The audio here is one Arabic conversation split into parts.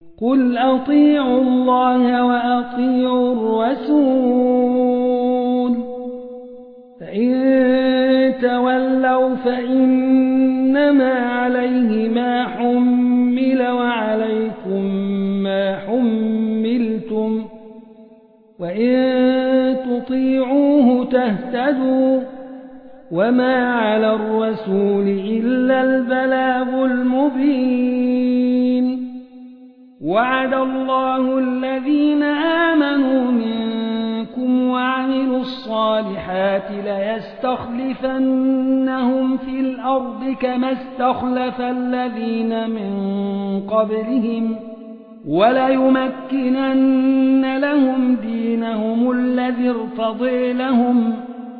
قل أطيعوا الله وأطيعوا الرسول فإن تولوا فإنما عليه ما حمل وعليكم ما حملتم وإن تطيعوه تهتدوا وما على الرسول إلا البلاغ المبين وعد الله الذين آمنوا منكم وعملوا الصالحات ليستخلفنهم في الأرض كما استخلف الذين من قبلهم وليمكنن لهم دينهم الذي ارتضي لهم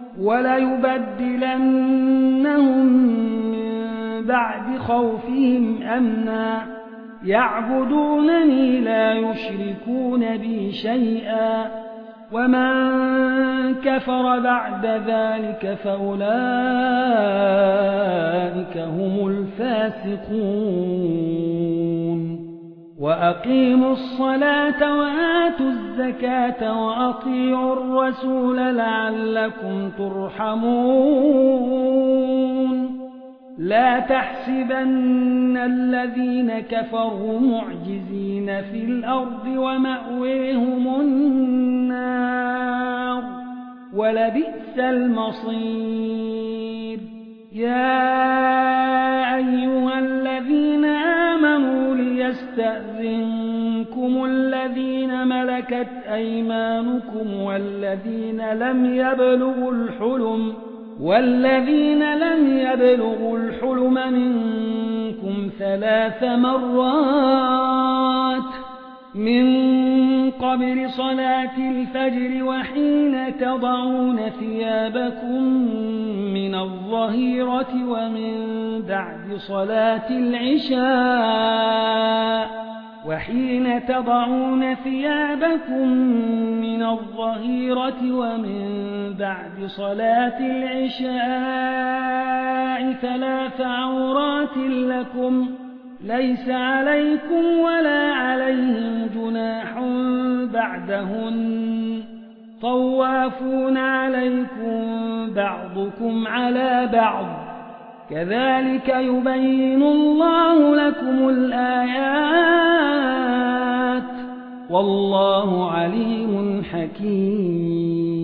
وليبدلنهم من بعد خوفهم أمنا يعبدونني لا يشركون بي شيئا ومن كفر بعد ذلك فأولئك هم الفاسقون وأقيموا الصلاة وآتوا الزكاة وأطيعوا الرسول لعلكم ترحمون لا تحسبن الذين كفروا معجزين في الأرض ومأويهم النار ولبئس المصير يا أيها الذين آمنوا ليستأذنكم الذين ملكت أيمانكم والذين لم يبلغوا الحلم منكم 3 مرات من قبل صلاة الفجر وحين تضعون ثيابكم من الظهيرة ومن بعد صلاة العشاء ثلاث 3 عورات لكم ليس عليكم ولا عليهم جناح بعدهن طوافون عليكم بعضكم على بعض كذلك يبين الله لكم الآيات والله عليم حكيم